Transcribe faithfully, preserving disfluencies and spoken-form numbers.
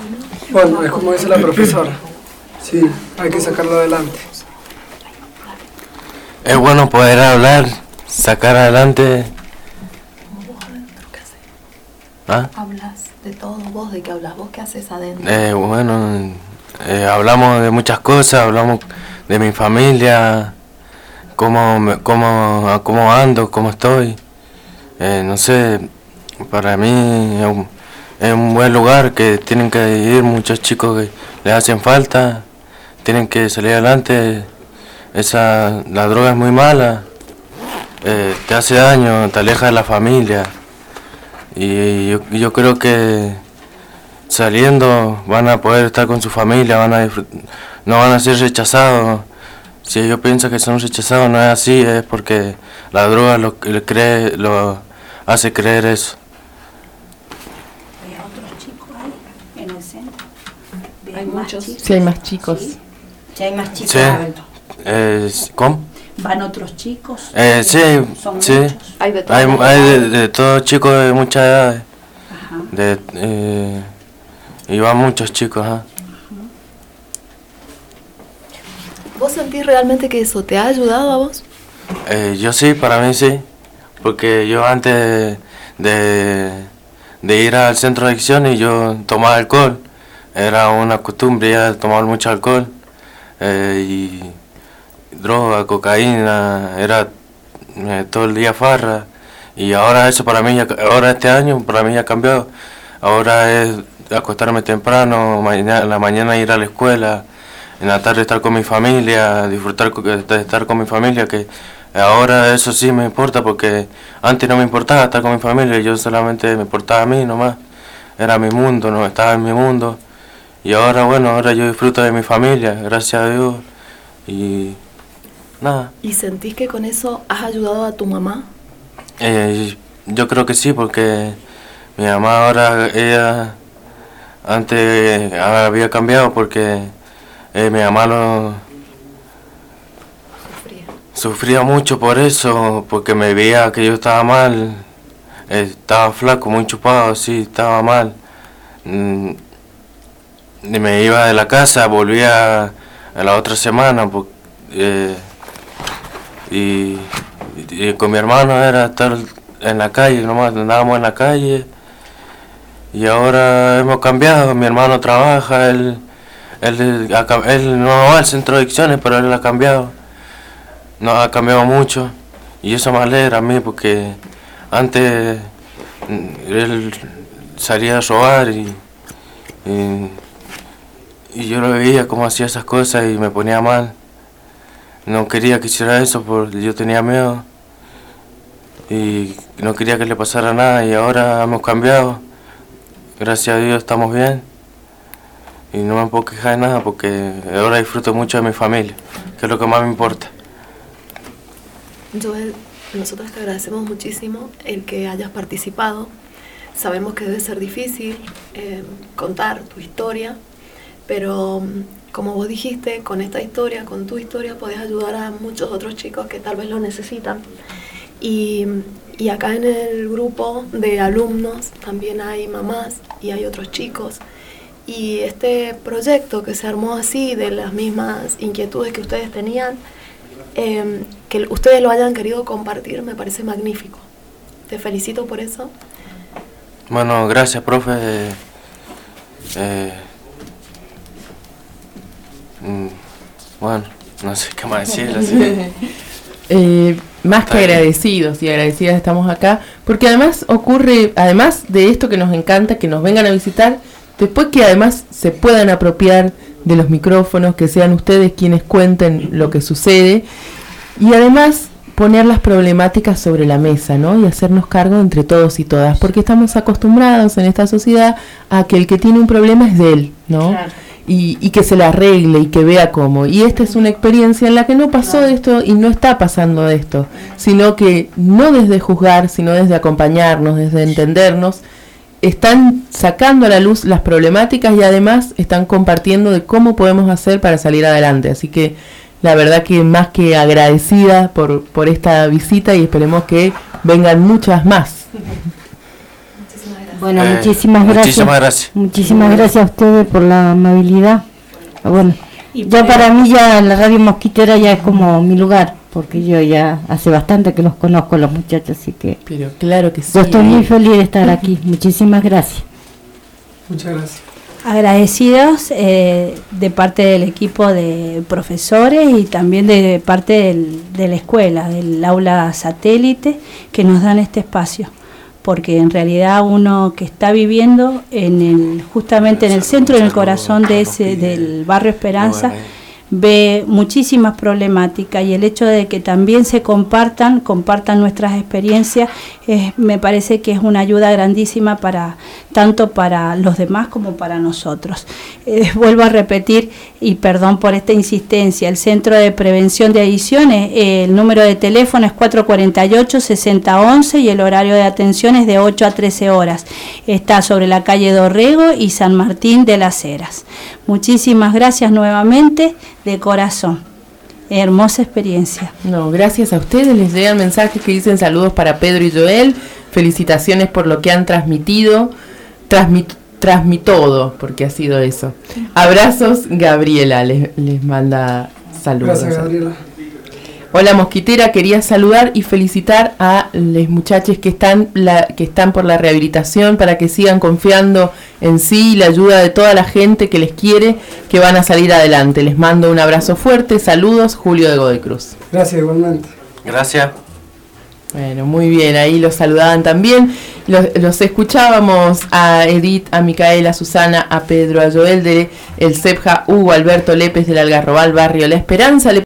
Bueno, es como dice la profesora. Sí, hay que sacarlo adelante. Es bueno poder hablar, sacar adelante. ¿Ah? Hablas de todo, vos, ¿de qué hablas? ¿Vos qué haces adentro? Eh, bueno, eh, hablamos de muchas cosas, hablamos de mi familia, cómo, me, cómo, cómo ando, cómo estoy. Eh, no sé, para mí es un, es un buen lugar que tienen que ir muchos chicos que les hacen falta, tienen que salir adelante. Esa, la droga es muy mala, eh, te hace daño, te aleja de la familia. Y yo, yo creo que saliendo van a poder estar con su familia, van a no van a ser rechazados. Si ellos piensan que son rechazados, no es así, es porque la droga lo, lo, cree, lo hace creer eso. ¿Hay otros chicos ahí en el centro? Hay muchos. Sí, hay más chicos. Sí, sí hay más chicos. Sí. Eh, ¿Cómo? ¿Van otros chicos? Eh, sí, ¿Son sí. muchos? Hay de todo. Hay, hay de, de todos chicos de muchas edades. Ajá. De, eh, y van muchos chicos. ¿eh? ¿Vos sentís realmente que eso te ha ayudado a vos? Eh, yo sí, para mí sí. Porque yo antes de, de ir al centro de adicciones yo tomaba alcohol. Era una costumbre ya tomar mucho alcohol. Eh, y droga, cocaína, era eh, todo el día farra. Y ahora eso para mí, ya, ahora este año para mí ya ha cambiado. Ahora es acostarme temprano, mañana, en la mañana ir a la escuela, en la tarde estar con mi familia, disfrutar de estar con mi familia, que ahora eso sí me importa, porque antes no me importaba estar con mi familia, yo solamente me importaba a mí nomás, era mi mundo, no estaba en mi mundo. Y ahora bueno, ahora yo disfruto de mi familia, gracias a Dios, y nada. ¿Y sentís que con eso has ayudado a tu mamá? Eh, yo creo que sí, porque mi mamá ahora, ella antes había cambiado porque eh, mi mamá lo Sufría. sufría mucho por eso, porque me veía que yo estaba mal, eh, estaba flaco, muy chupado, sí, estaba mal. Mm, y me iba de la casa, volvía a la otra semana, porque, eh, y, y con mi hermano era estar en la calle, nomás andábamos en la calle. Y ahora hemos cambiado, mi hermano trabaja, él, él, él no va al centro de adicciones, pero él ha cambiado, no ha cambiado mucho, y eso me alegra a mí, porque antes él salía a robar y, y, y yo lo veía como hacía esas cosas y me ponía mal, no quería que hiciera eso porque yo tenía miedo y no quería que le pasara nada, y ahora hemos cambiado. Gracias a Dios estamos bien y no me puedo quejar de nada porque ahora disfruto mucho de mi familia, que es lo que más me importa. Joel, nosotros te agradecemos muchísimo el que hayas participado. Sabemos que debe ser difícil eh, contar tu historia, pero como vos dijiste, con esta historia, con tu historia, podés ayudar a muchos otros chicos que tal vez lo necesitan. Y, y acá en el grupo de alumnos también hay mamás y hay otros chicos. Y este proyecto que se armó así, de las mismas inquietudes que ustedes tenían, eh, que ustedes lo hayan querido compartir, me parece magnífico. Te felicito por eso. Bueno, gracias, profe. Eh, mm, bueno, no sé qué más decir. Así. Eh, más que agradecidos y agradecidas estamos acá, porque además ocurre, además de esto que nos encanta, que nos vengan a visitar, después que además se puedan apropiar de los micrófonos, que sean ustedes quienes cuenten lo que sucede, y además poner las problemáticas sobre la mesa, ¿no? Y hacernos cargo entre todos y todas, porque estamos acostumbrados en esta sociedad a que el que tiene un problema es de él, ¿no? Claro. Y, y que se la arregle y que vea cómo. Y esta es una experiencia en la que no pasó de esto y no está pasando de esto, sino que no desde juzgar, sino desde acompañarnos, desde entendernos, están sacando a la luz las problemáticas y además están compartiendo de cómo podemos hacer para salir adelante. Así que la verdad que más que agradecida por, por esta visita y esperemos que vengan muchas más. Muchísimas gracias. Bueno, Eh, muchísimas gracias. Muchísimas gracias. Muchísimas gracias a ustedes por la amabilidad. Bueno, ya para mí ya la radio Mosquitera ya es como mi lugar, porque yo ya hace bastante que los conozco los muchachos, así que Pero claro que sí. yo estoy muy feliz de estar aquí. Muchísimas gracias. Muchas gracias. Agradecidos eh, de parte del equipo de profesores y también de parte del, de la escuela, del aula satélite, que nos dan este espacio, porque en realidad uno que está viviendo en el justamente en el centro, en el corazón de ese del barrio Esperanza, ve muchísimas problemáticas, y el hecho de que también se compartan, compartan nuestras experiencias, eh, me parece que es una ayuda grandísima para tanto para los demás como para nosotros. Eh, vuelvo a repetir, y perdón por esta insistencia, el Centro de Prevención de Adicciones, eh, el número de teléfono es cuatro cuatro ocho, seis cero uno uno y el horario de atención es de ocho a trece horas. Está sobre la calle Dorrego y San Martín de las Heras. Muchísimas gracias nuevamente, de corazón. Hermosa experiencia. No, gracias a ustedes. Les llegan mensajes que dicen saludos para Pedro y Joel. Felicitaciones por lo que han transmitido. Transmit, transmitodo, porque ha sido eso. Abrazos, Gabriela les, les manda saludos. Gracias, Gabriela. Hola Mosquitera, quería saludar y felicitar a los muchachos que están la, que están por la rehabilitación, para que sigan confiando en sí y la ayuda de toda la gente que les quiere, que van a salir adelante. Les mando un abrazo fuerte, saludos, Julio de Godoy Cruz. Gracias, igualmente. Gracias. Bueno, muy bien, ahí los saludaban también. Los, los escuchábamos a Edith, a Micaela, a Susana, a Pedro, a Joel de el Cepja, Hugo Alberto Lépez del Algarrobal, Barrio La Esperanza. Le